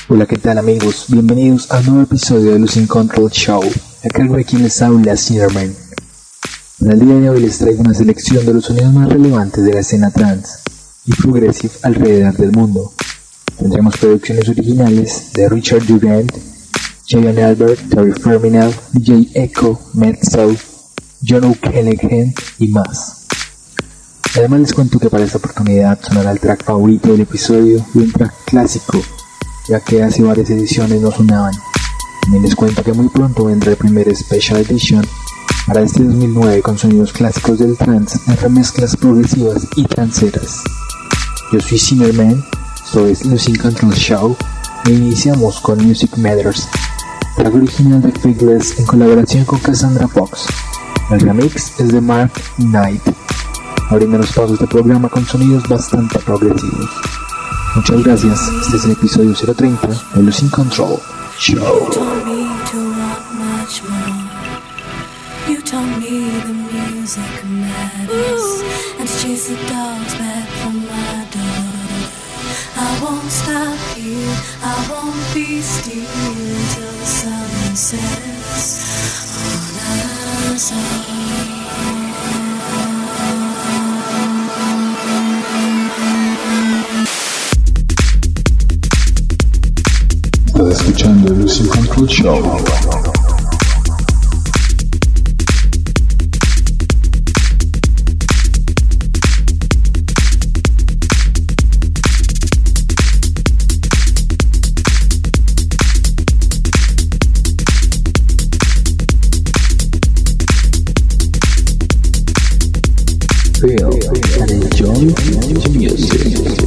Hola, ¿qué tal amigos? Bienvenidos a un nuevo episodio de Losing Control Show. A cargo de quien les habla, Cinnamon. En el día de hoy les traigo una selección de los sonidos más relevantes de la escena trance y progressive alrededor del mundo. Tendremos producciones originales de Richard Durand, J.N. Albert, Terry Ferminal, DJ Echo, Metso, John O'Callaghan y más. Además les cuento que para esta oportunidad sonará el track favorito del episodio y un track clásico, ya que hace varias ediciones no sonaban. También les cuento que muy pronto vendrá el primer Special Edition para este 2009 con sonidos clásicos del trance en remezclas progresivas y tranceras. Yo soy Cinnamon, esto es Losing Control Show e iniciamos con Music Matters, track original de Faithless en colaboración con Cassandra Fox. El remix es de Mark Knight, abriendo los pasos del programa con sonidos bastante progresivos. Muchas gracias, este es el episodio 030 de Losing Control Show. You told me the music matters, and to chase the dogs back from my door. I won't stop here, I won't be still till the sun sets on us all. Estás escuchando el Losing Control Show. Feel and enjoy the music.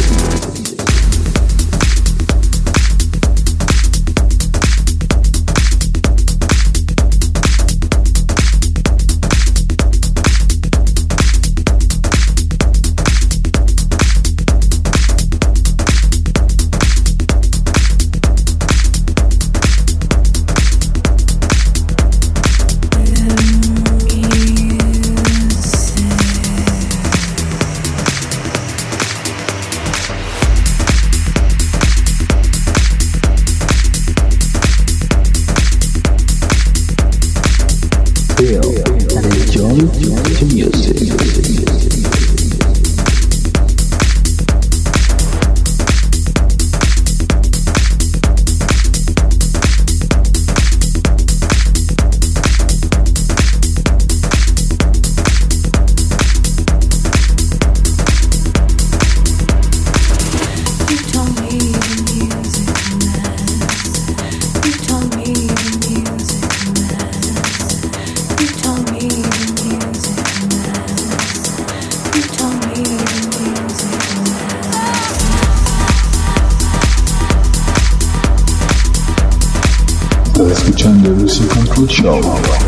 Feel and enjoy the music. Estás escuchando el Losing Control Show.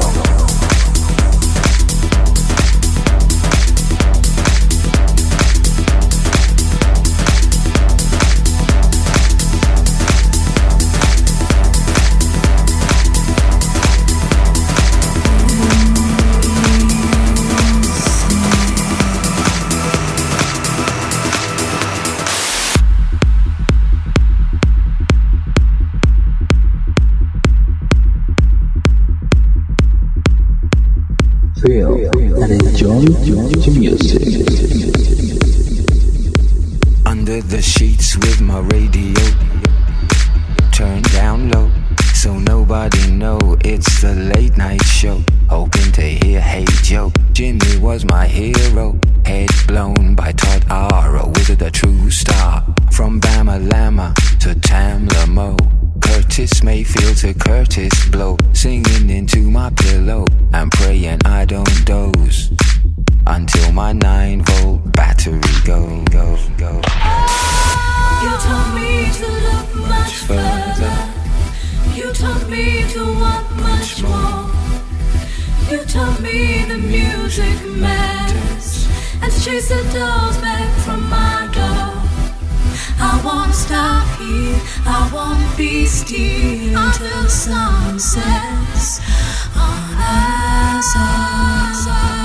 Feel and enjoy the music. Under the sheets with my radio turned down low, so nobody know it's the late night show. Hoping to hear Hey Joe. Jimmy was my hero, head blown by Todd R, a wizard, a true star. From Bama Lama to Tamla Mo, Curtis Mayfield to Curtis Blow, singing into my pillow and praying I don't doze until my 9-volt battery go. You told me to look much further. You told me to want much more. You told me the music matters, and to chase the dogs back from my door. I won't stop here, I won't be still until the sun sets on us all.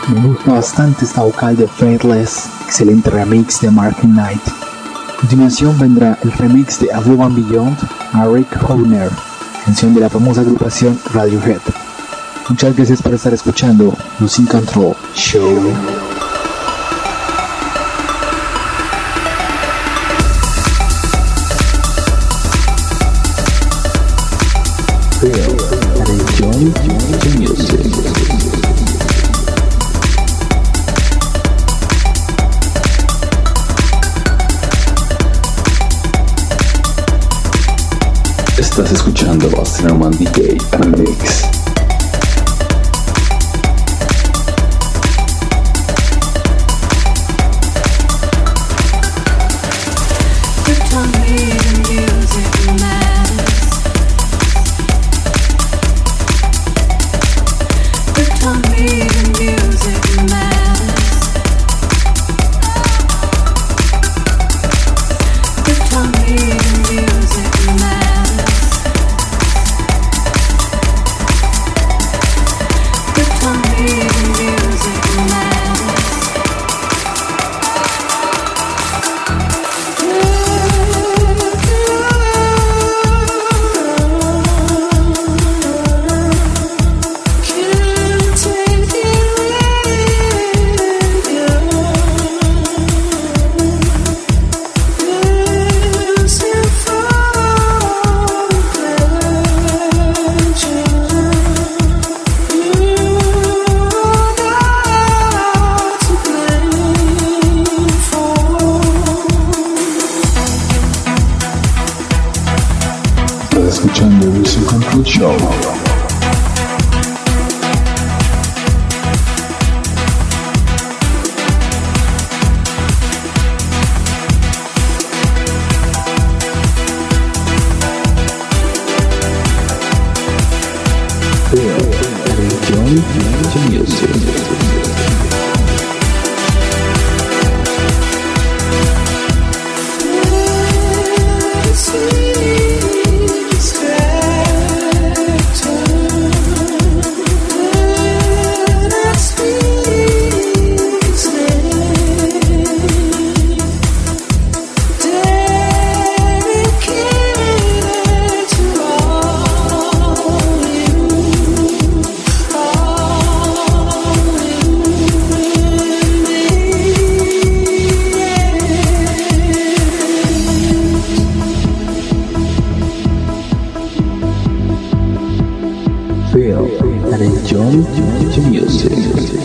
Me gusta bastante esta vocal de Faithless, excelente remix de Mark Knight. A continuación vendrá el remix de Above and Beyond a Rick Horner, canción de la famosa agrupación Radiohead. Muchas gracias por estar escuchando Losing Control Show. Estás escuchando Wasserman DJ Mix. Escuchando Losing Control Show. And enjoy the music.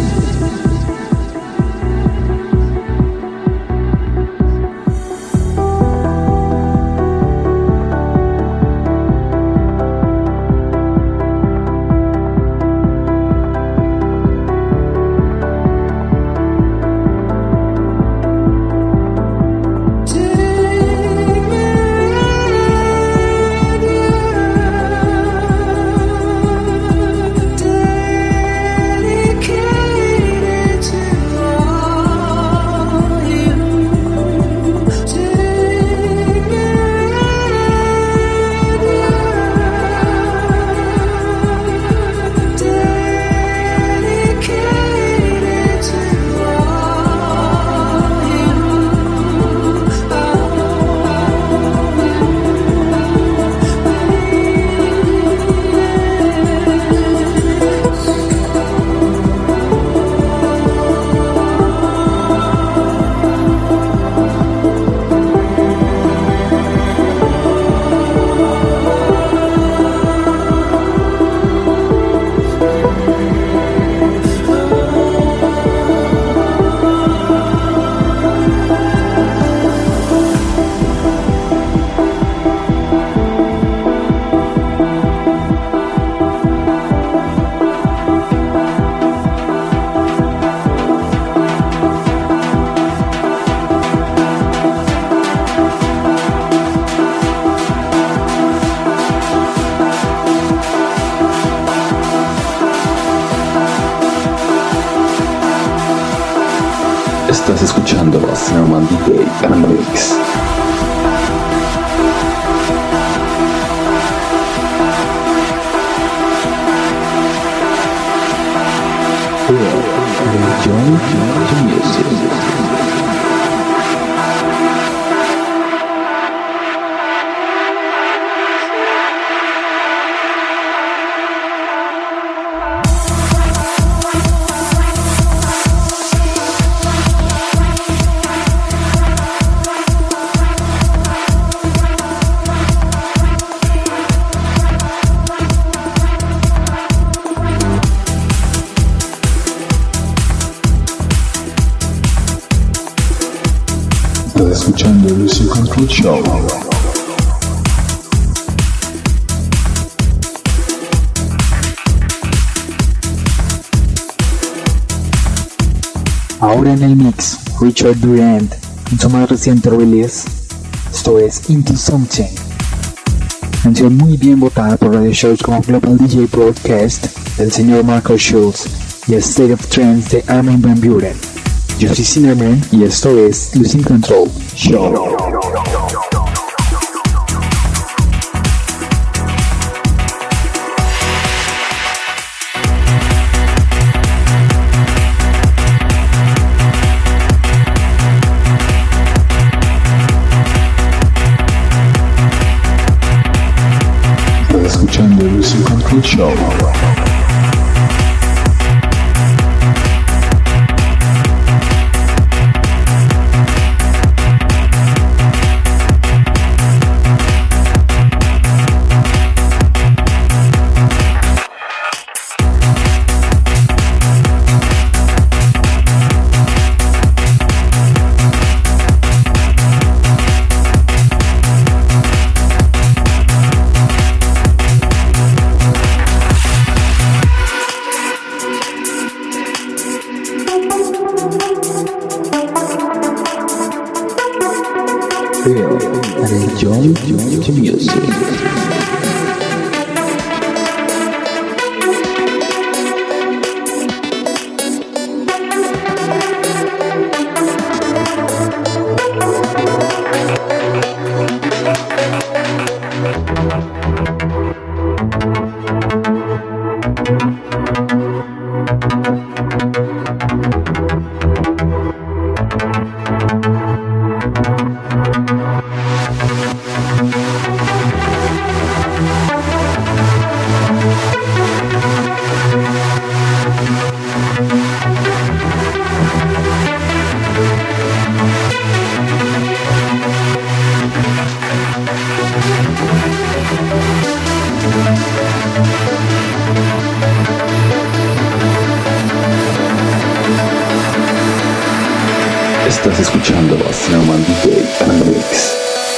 Estás escuchando Wasserman DJ Mix. Yeah. Joy to Music. Estás escuchando el Losing Control Show. Ahora en el mix, Richard Durant, en su más reciente release. Esto es Into Something, canción muy bien votada por radio shows como Global DJ Broadcast del señor Marco Schultz y State of Trance de Armin van Buuren. Yo soy Cinnamon y esto es Losing Control Show. Estás escuchando el Losing Control Show. Feel and enjoy to music. Estás escuchando a Cinnamon DJ Mix.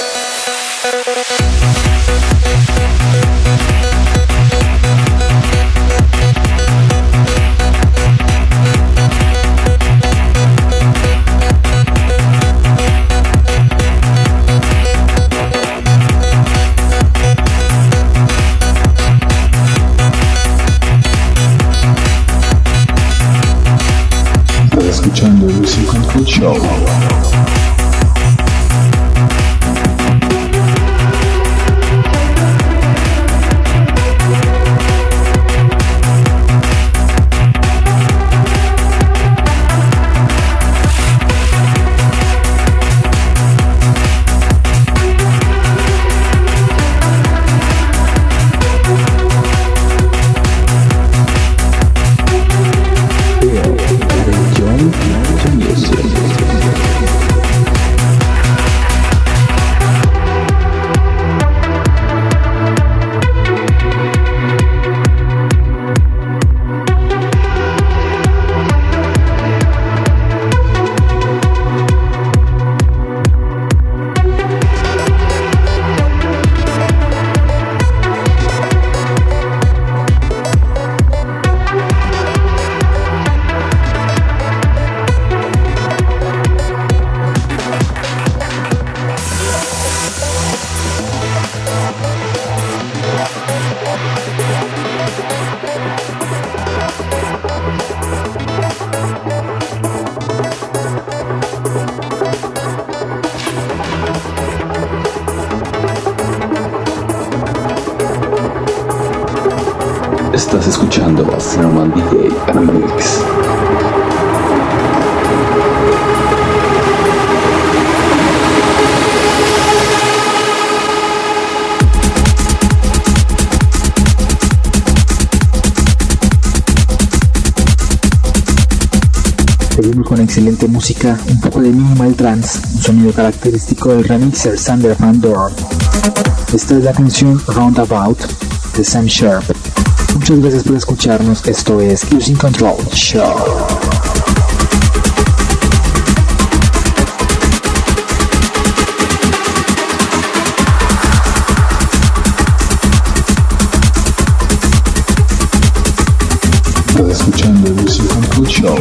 Estás escuchando el Losing Control Show. Estás escuchando a Cinnamon DJ Mix. con excelente música, un poco de minimal trance, un sonido característico del remixer Sander Van Doorn. Esta es la canción Roundabout de Sam Sharp. Muchas gracias por escucharnos, esto es Losing Control Show. Estás escuchando Losing Control Show.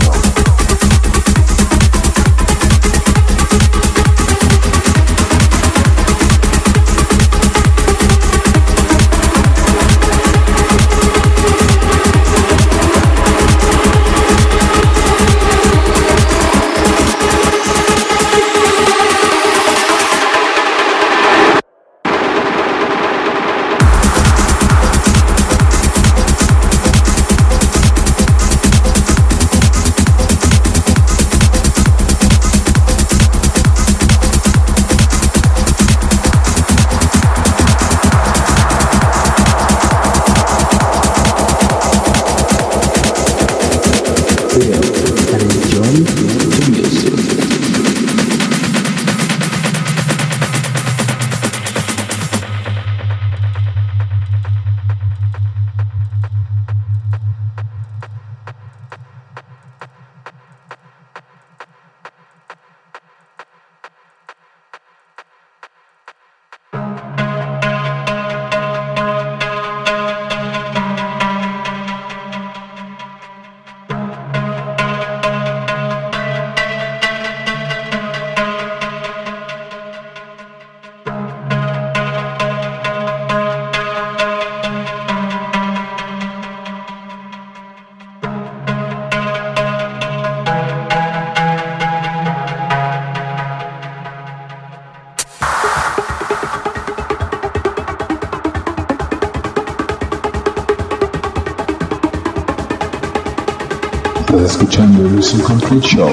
Estás escuchando Losing Control Show.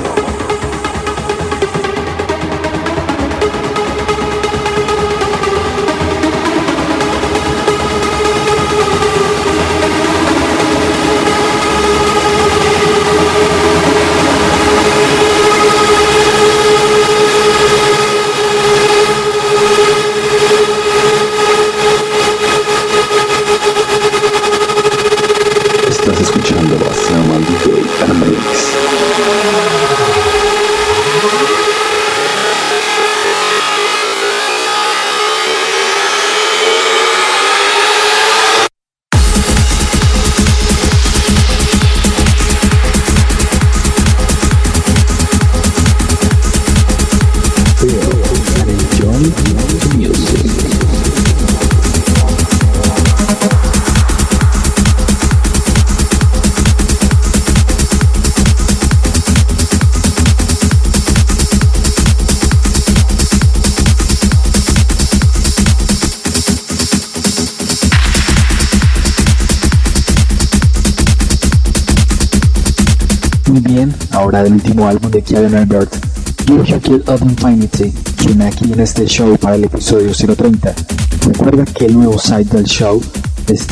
Estás escuchando a Sam DJ Remix. Muy bien, ahora del último álbum de Kevin Albert, Give Your Kid of Infinity, suena aquí en este show para el episodio 030. Recuerda que el nuevo site del show es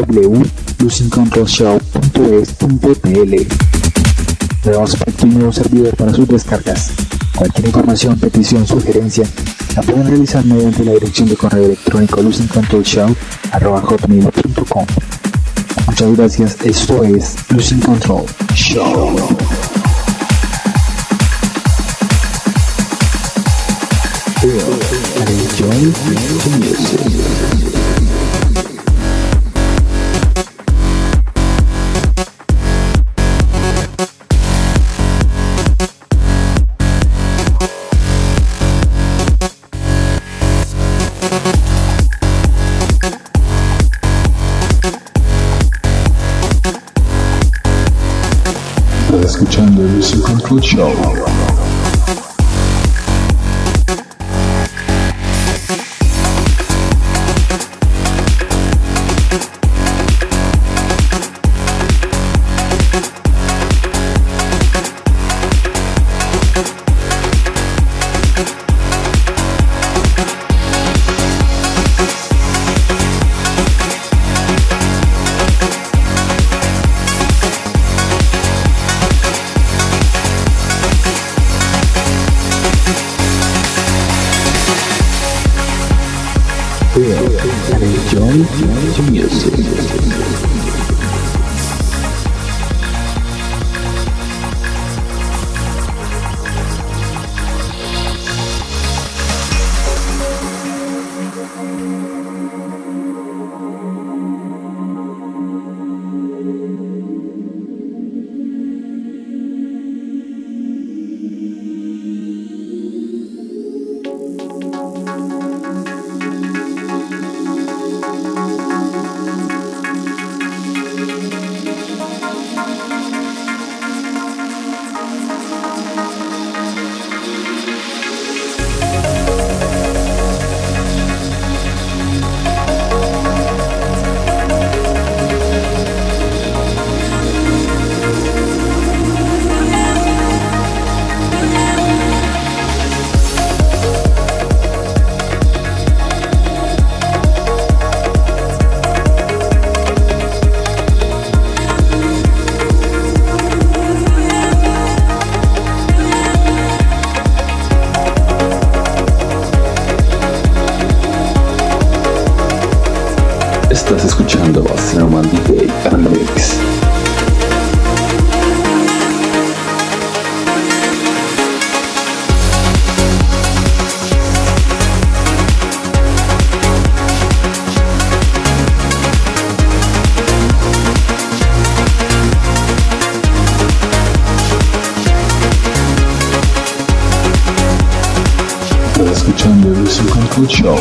www.losingcontrolshow.es.pl. Nuevo aspecto y nuevo servidor para sus descargas. Cualquier información, petición, sugerencia la pueden realizar mediante la dirección de correo electrónico losingcontrolshow@hotmail.com. Muchas gracias, esto es Losing Control Show. Enjoy the music. Estás escuchando el Losing Control Show. Feel and enjoy the music. Estás escuchando a Snowman DJ Remix. Estás escuchando el Losing Control Show.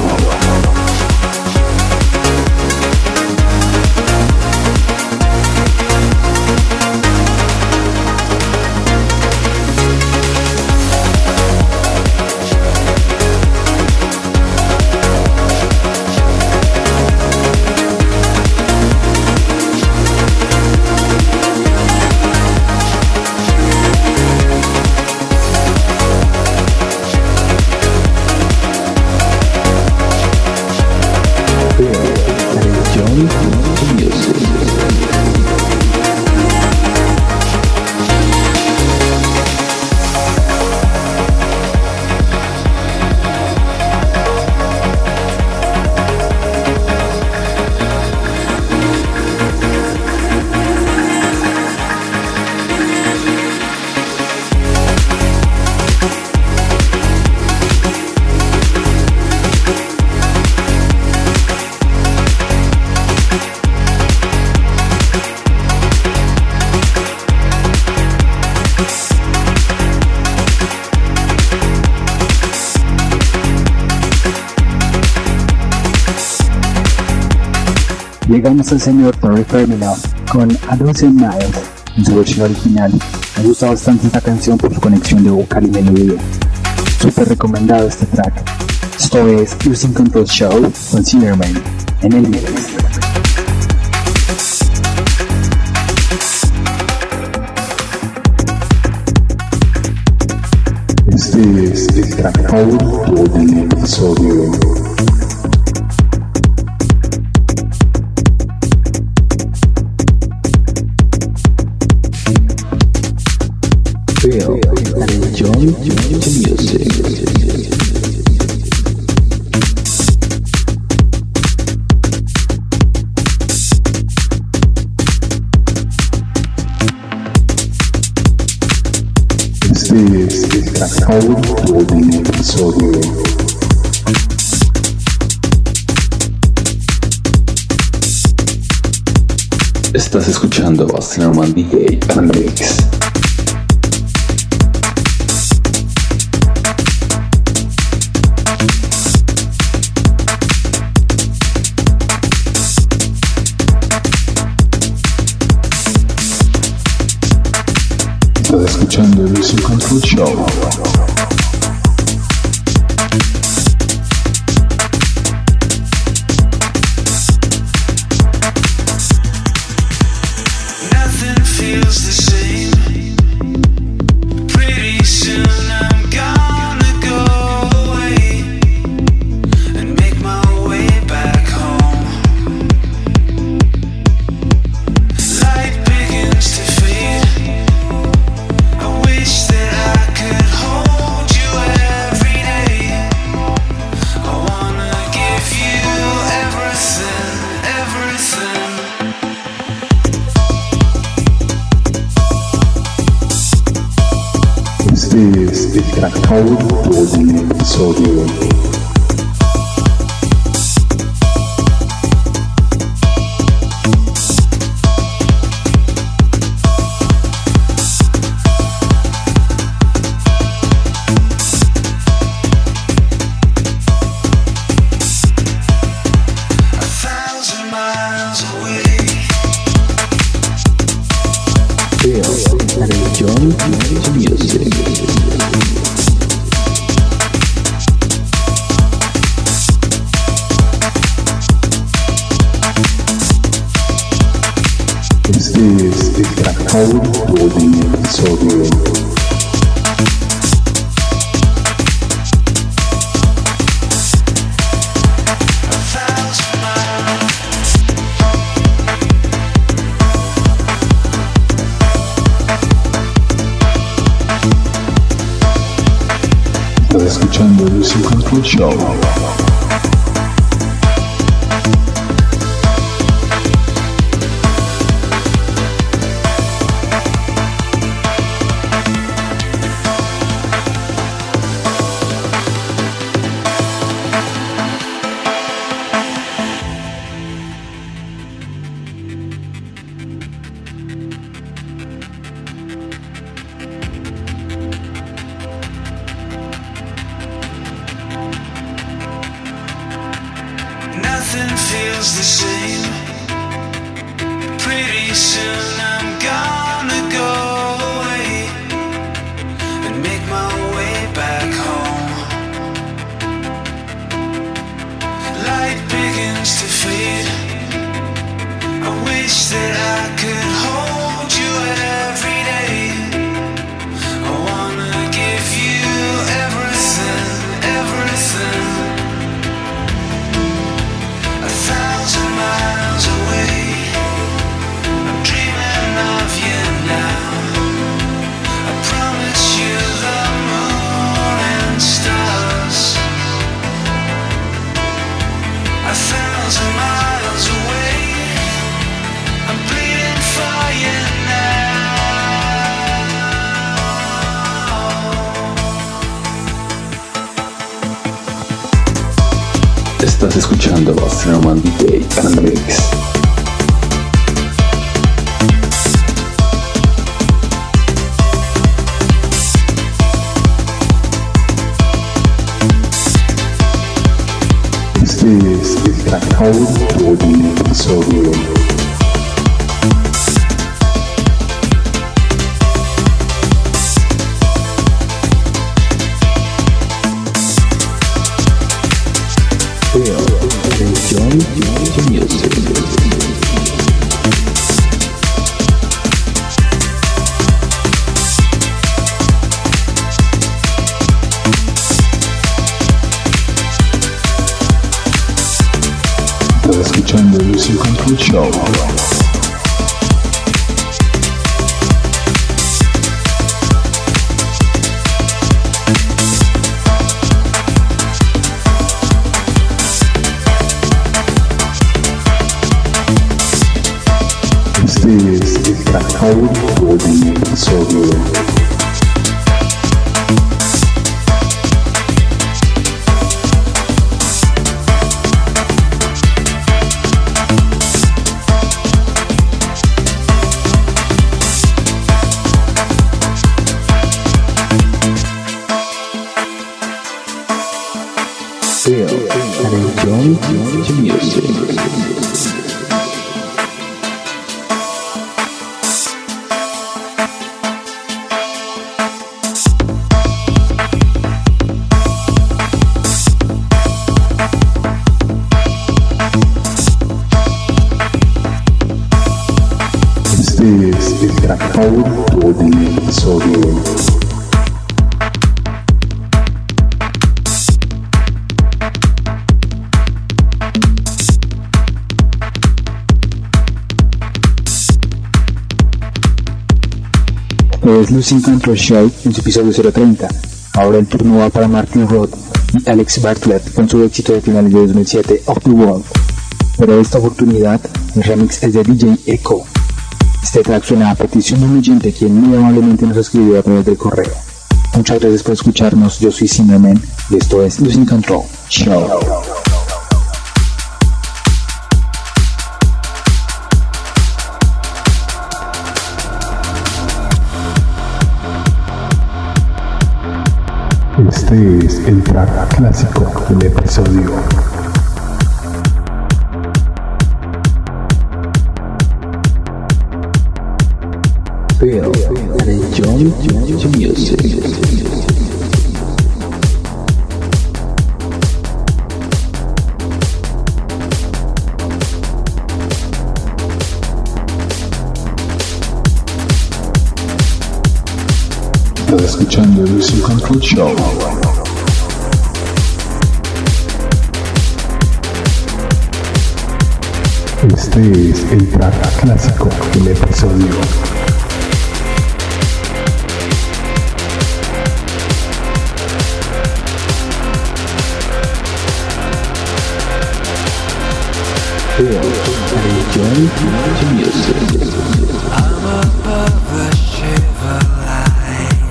Llegamos al señor Torre Fermino con A Dozen Miles en su versión original. Me gusta bastante esta canción por su conexión de vocal y melodía. Súper recomendado este track. Esto es Losing Control Show con Cinnamon en el mix. Este es el track favorito del episodio. Feel and enjoy the music. Este es el track favorito del episodio. Estás escuchando a Snowman DJ Remix. Estás escuchando el Losing Control Show. Nothing feels the same. Pretty soon I'm gonna go away and make my way back home. Light begins to fade. I wish that I could hold el track favorito del episodio. Este es el track favorito del episodio. Estás escuchando el Losing Control Show. Nothing feels the same. Pretty soon I'm gonna go away and make my way back home. Light begins to fade. I wish that I could hold you every day. I wanna give you everything, everything. 1,000 miles away, I'm dreaming of you now. I promise you the moon and stars. 1,000 miles away, I'm bleeding for you now. Estás escuchando Astroman DJ and Mix. Este es el track favorito del episodio. Estás escuchando el Losing Control Show. Este es el track favorito del episodio. Este es el track favorito del episodio. Es Losing Control Show en su episodio 030. Ahora el turno va para Martin Roth y Alex Bartlett con su éxito de finales de 2007, Off the Wall. Pero esta oportunidad, el remix es de DJ Echo. Este track suena a petición de un oyente quien muy amablemente nos escribió a través del correo. Muchas gracias por escucharnos. Yo soy Zimmerman y esto es Losing Control Show. Este es el track clásico del episodio. Feel and enjoy the music. Estás escuchando el Losing Control Show. Este es el track clásico del episodio. Feel and enjoy the music. I'm above the shiver line,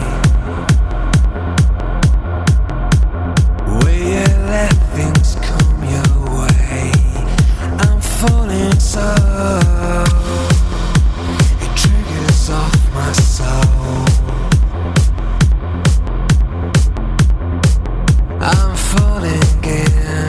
where you let things come your way. I'm falling so, it triggers off my soul. I'm falling again.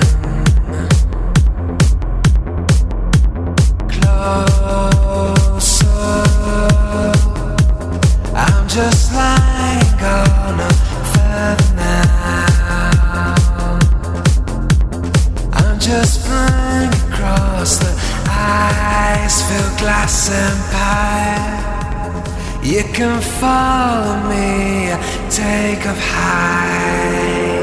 Just lying on a feather now. I'm just flying across the ice-filled glass empire. You can follow me, take off high.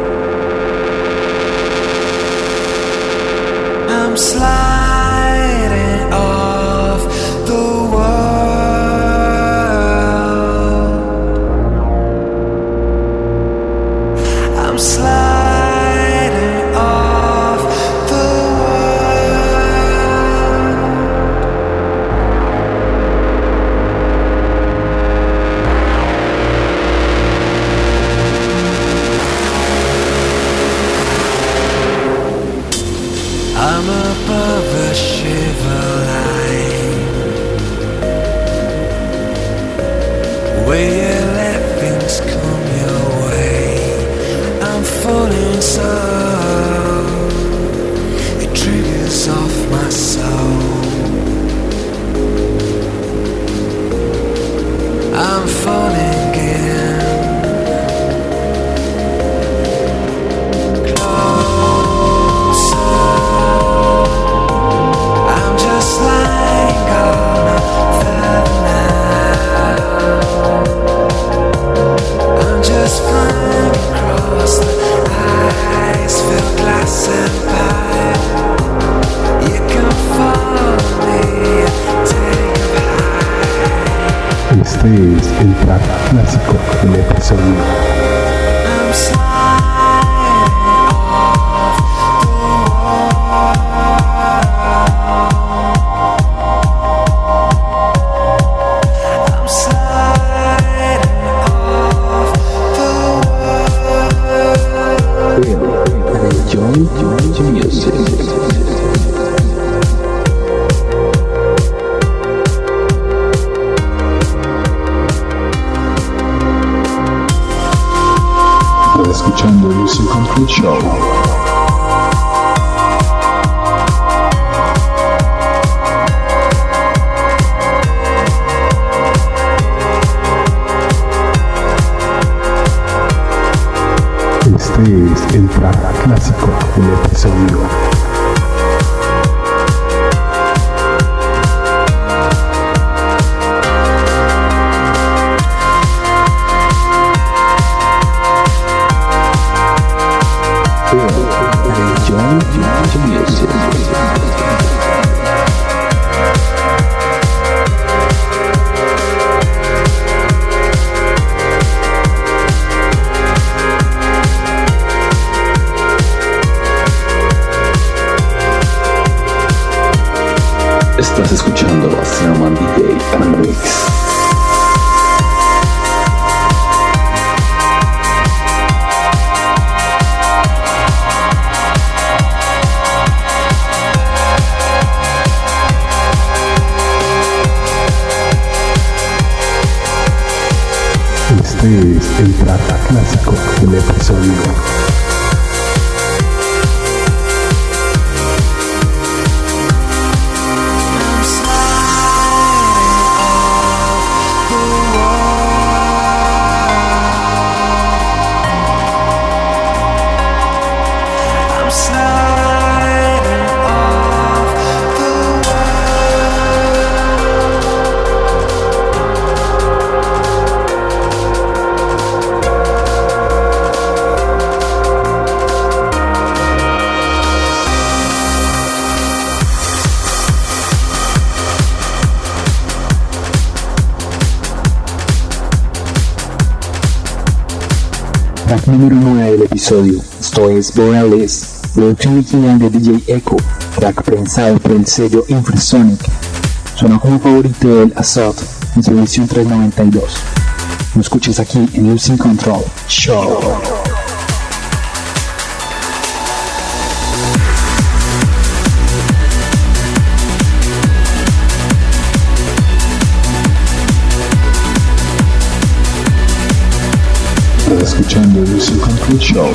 I'm sliding off the world. I'm sliding off the world. I'm above the shiver line, where you let things come your way. I'm falling so, it triggers off my soul. I'm falling again. Closer, I'm just lying on a feather now. I'm just flying across the ice-filled glass empire. You can follow me, take a high. Este es el track clásico del episodio. I'm sliding off the wall. I'm sliding off the wall. Feel and enjoy the music. Estás escuchando el Losing Control Show. Este es el track clásico del episodio. Feel and enjoy the music. Estás escuchando a Zimmerman DJ and Mix. el track clásico del episodio. Track número 9 del episodio, esto es Borealis, producción original de DJ Echo, track prensado por el sello Infrasonic. Suena como favorito del Assault en su edición 392. Lo escuchas aquí en Losing Control Show. Estás escuchando Losing Control Show.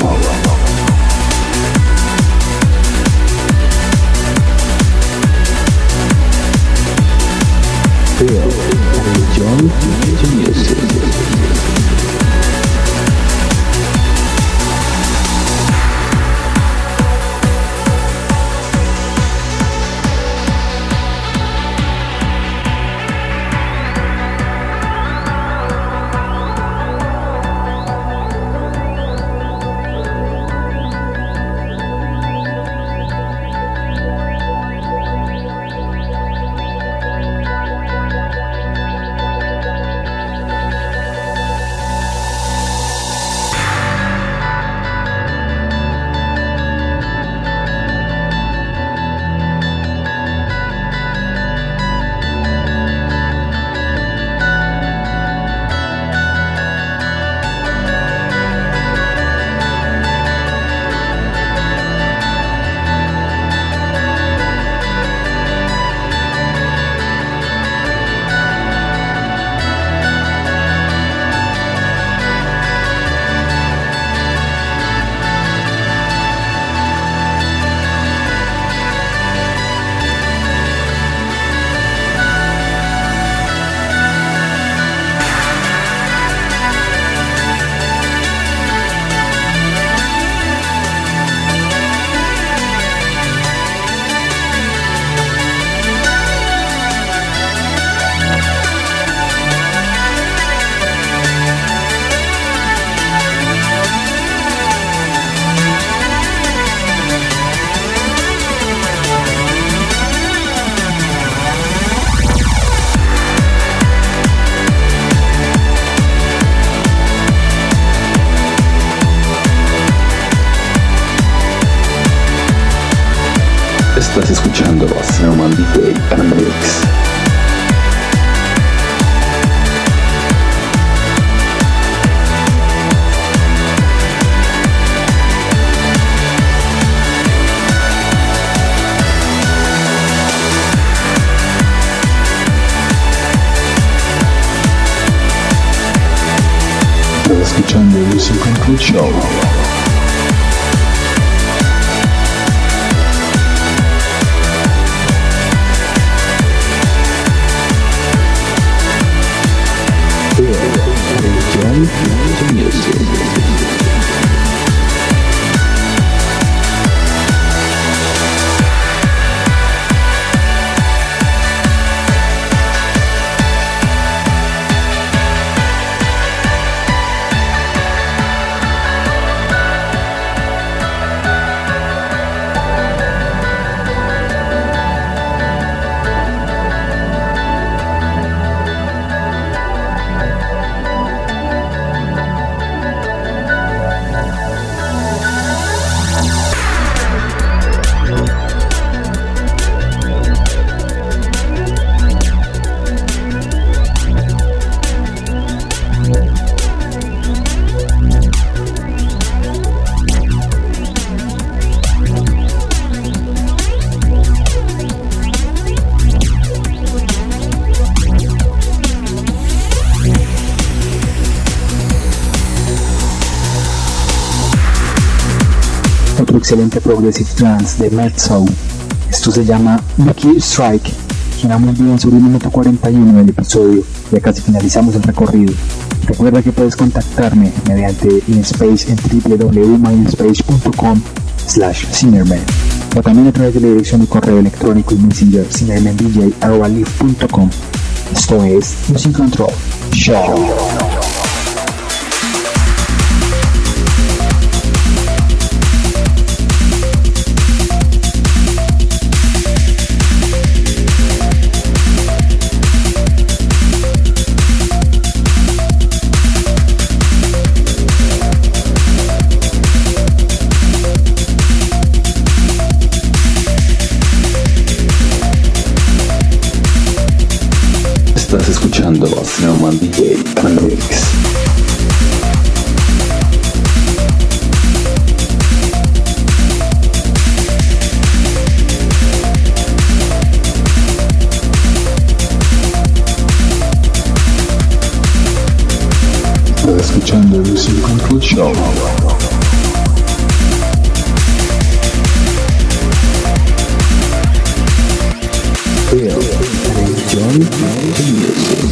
Estás escuchando Sermon DJ and Mix. Estás escuchando Losing Control Show. excelente progressive trance de Mezzo. Esto se llama Lucky Strike. Suena muy bien sobre el minuto 41 del episodio. Ya casi finalizamos el recorrido. Recuerda que puedes contactarme mediante InSpace en www.myspace.com/Cinerman o también a través de la dirección de correo electrónico y messenger cinermandj@live.com. Esto es Losing Control Show. Estás escuchando Snowman DJ Mix. Estás escuchando Losing Control Show. Feel and enjoy the music.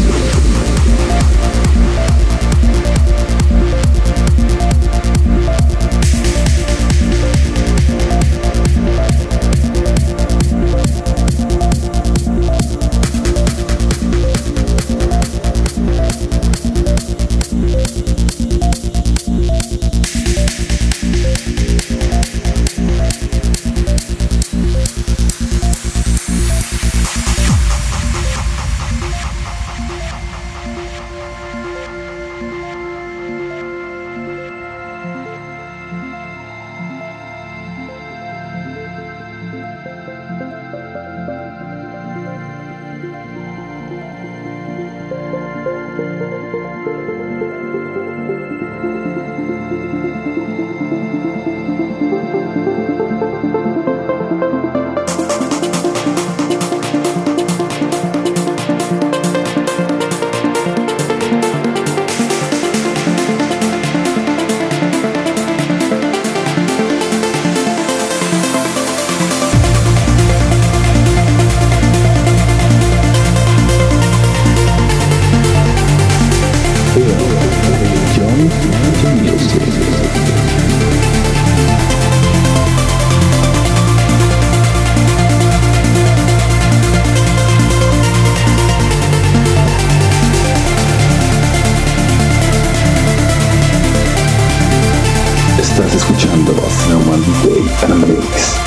Estás escuchando Snowman DJ Mix.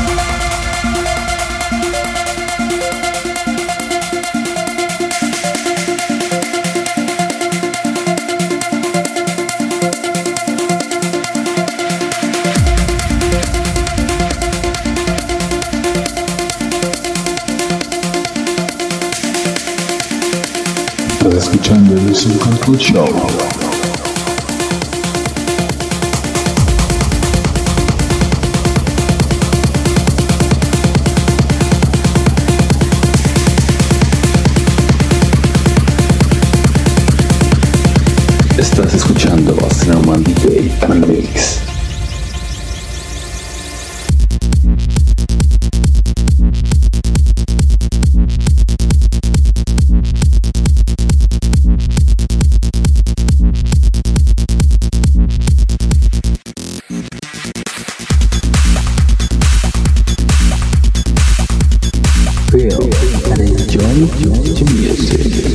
Estás escuchando Losing Control Show. Estás escuchando Snowman DJ Mix. Feel and enjoy the music.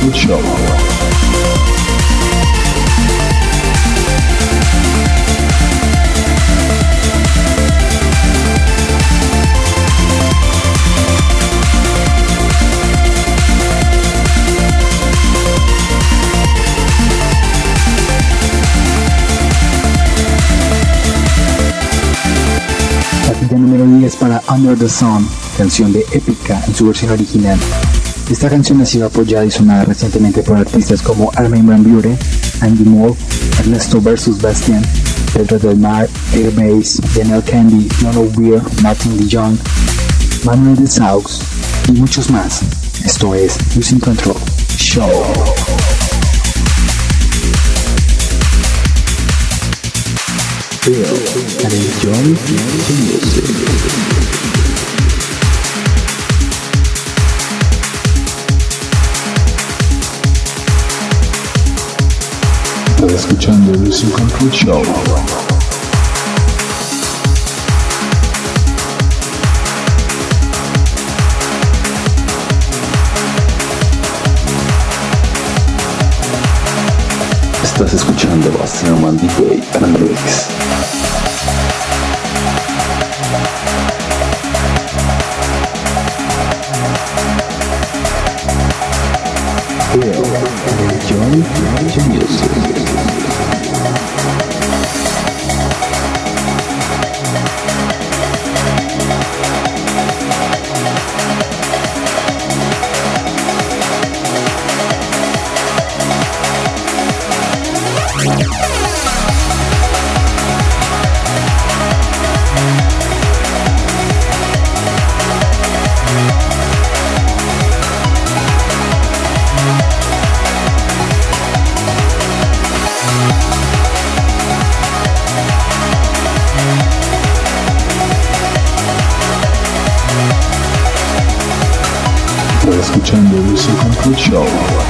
Control Show. Casilla número 10 para Under the Sun, canción de Épica en su versión original. Esta canción ha sido apoyada y sonada recientemente por artistas como Armin van Buuren, Andy Moore, Ernesto vs. Bastian, Pedro del Mar, Airbase, Daniel Candy, Fiona Weir, Martin DeJong, Manuel de Saux y muchos más. Esto es Losing Control Show. Feel and enjoy the music. Estás escuchando Losing Control Show. Estás escuchando a Snowman DJ Analytics. Feel and enjoy the music. Estás escuchando Losing Control Show.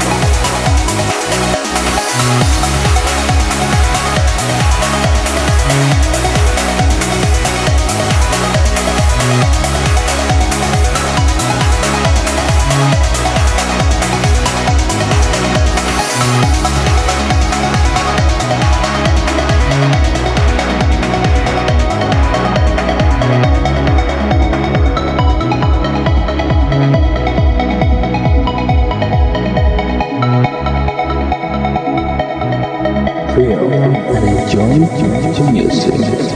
Feel and enjoy the music.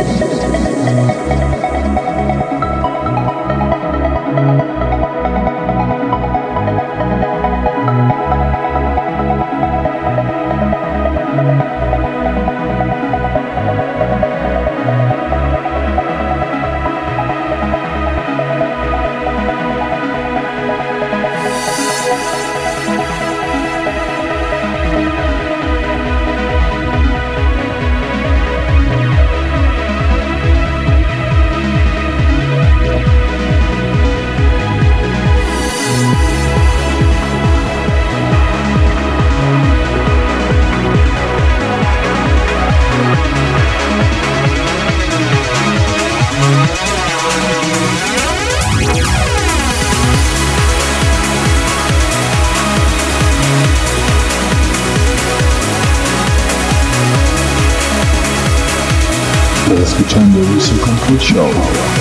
Estás escuchando Losing Control Show.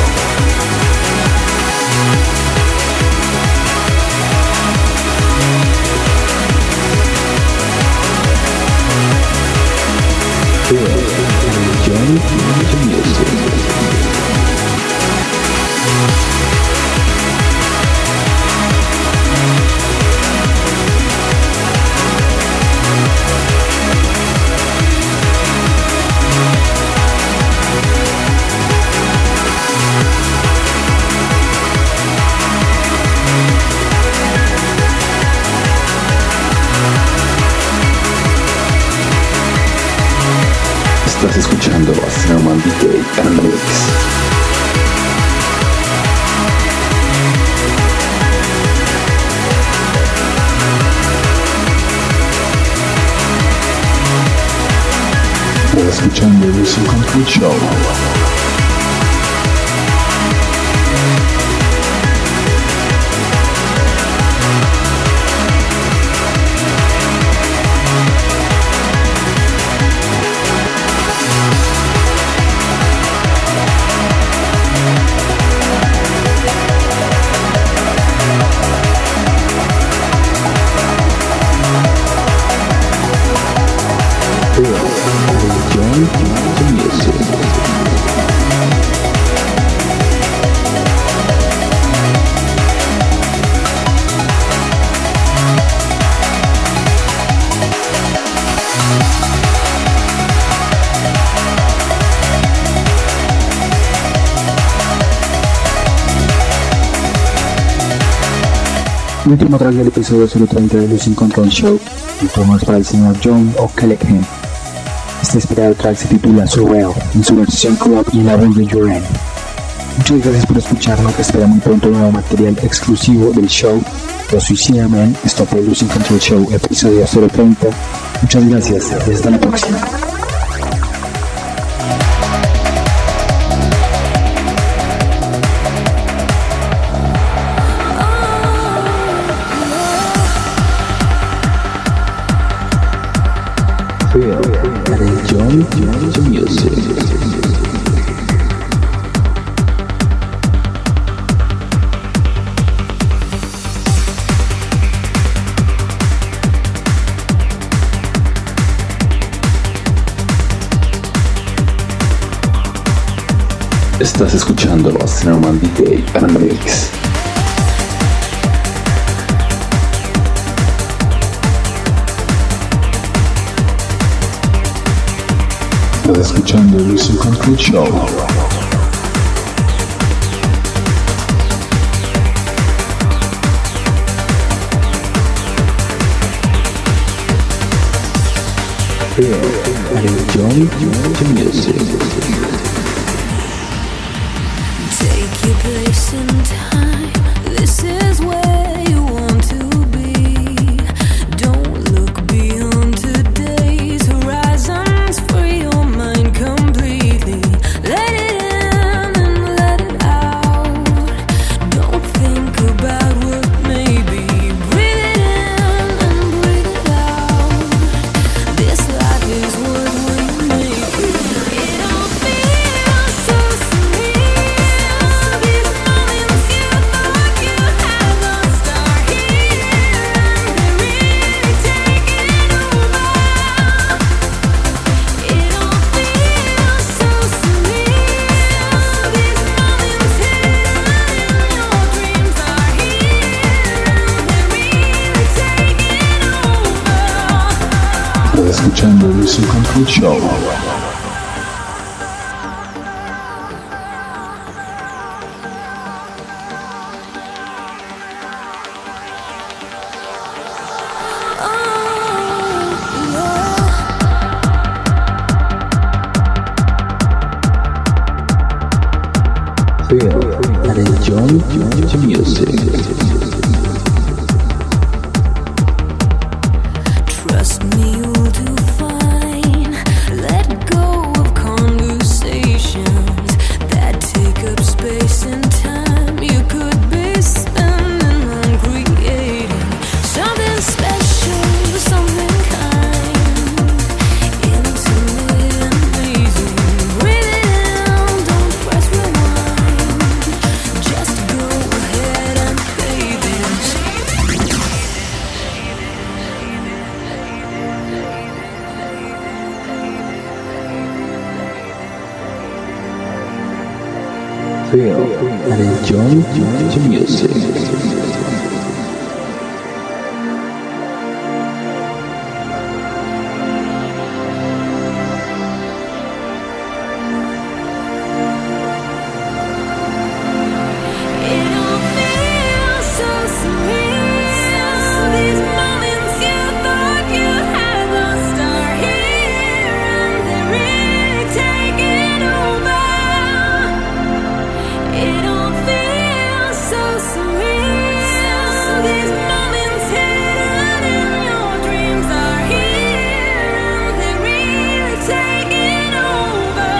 Feel and enjoy the music. Estás escuchando a Snowman DJ Analytics. Estás escuchando Losing Control Show. Último track del episodio 030 de Losing Control Show. El turno es para el señor John O'Callaghan. Este esperado track se titula Surreal, en su versión club y en la voz de Joran. Muchas gracias por escucharnos, que espera muy pronto nuevo material exclusivo del show. Yo soy Cinnamon, esto fue Losing Control Show, episodio 030. Muchas gracias y hasta la próxima. John Music. Estás escuchando a Cinnamon DJ and Mix. Estás escuchando el Losing Control Show. John Music. Take your place in time. This is where you want to be. Don't look beyond today's horizons. Free your mind completely. Let it in and let it out. Don't think about what may be. Breathe it in and breathe it out. This life is what we make it. It all feels so surreal. These moments you thought you had lost are here, and they're really taking over. It all feels so surreal. These moments hidden in your dreams are here, and they're really taking over. Estás escuchando el Losing Control Show. John Music. Trust me, you'll do fine. Let go of conversations that take up space and time. You could be spending on creating something special, something kind, intimate and amazing. Breathe it in, don't press rewind. Just go ahead and bathe in. John Music. It all feels so surreal. These moments you thought you had lost are here, and they're really taking over. It all feels so surreal. These moments hidden in your dreams are here, and they're really taking over.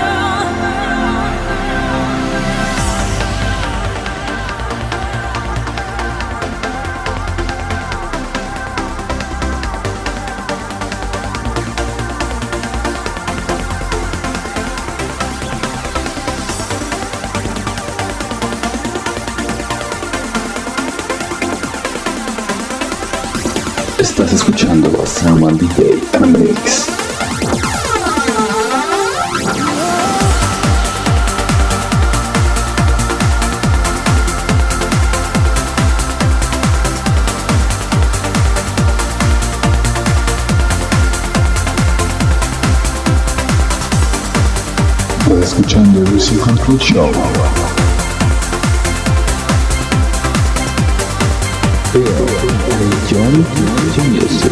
Estás escuchando a Cinnamon DJ and Mix. Estás escuchando el Losing Control Show. Feel enjoy the music.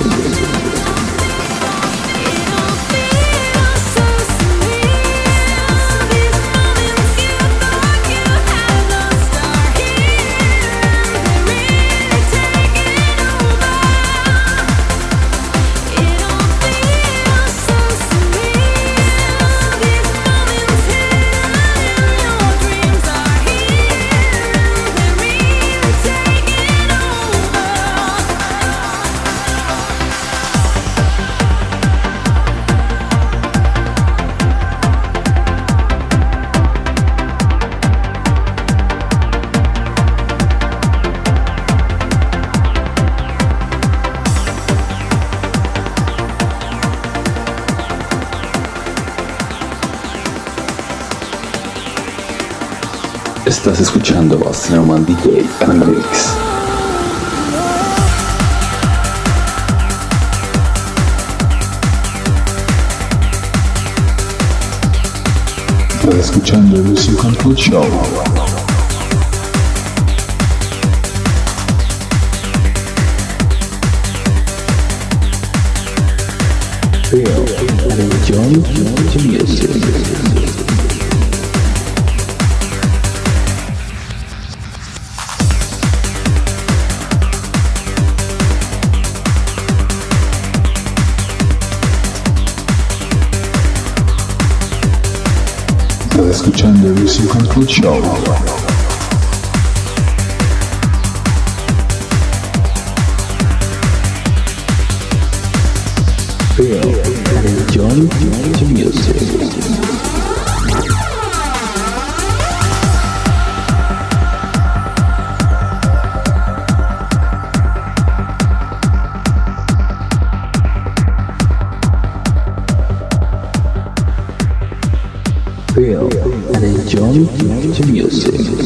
Estás escuchando a Snowman DJ Remix. Estás escuchando el Losing Control Show. Feel and enjoy the music. Estás escuchando el Losing Control Show. Feel and enjoy the music. Feel and enjoy the music.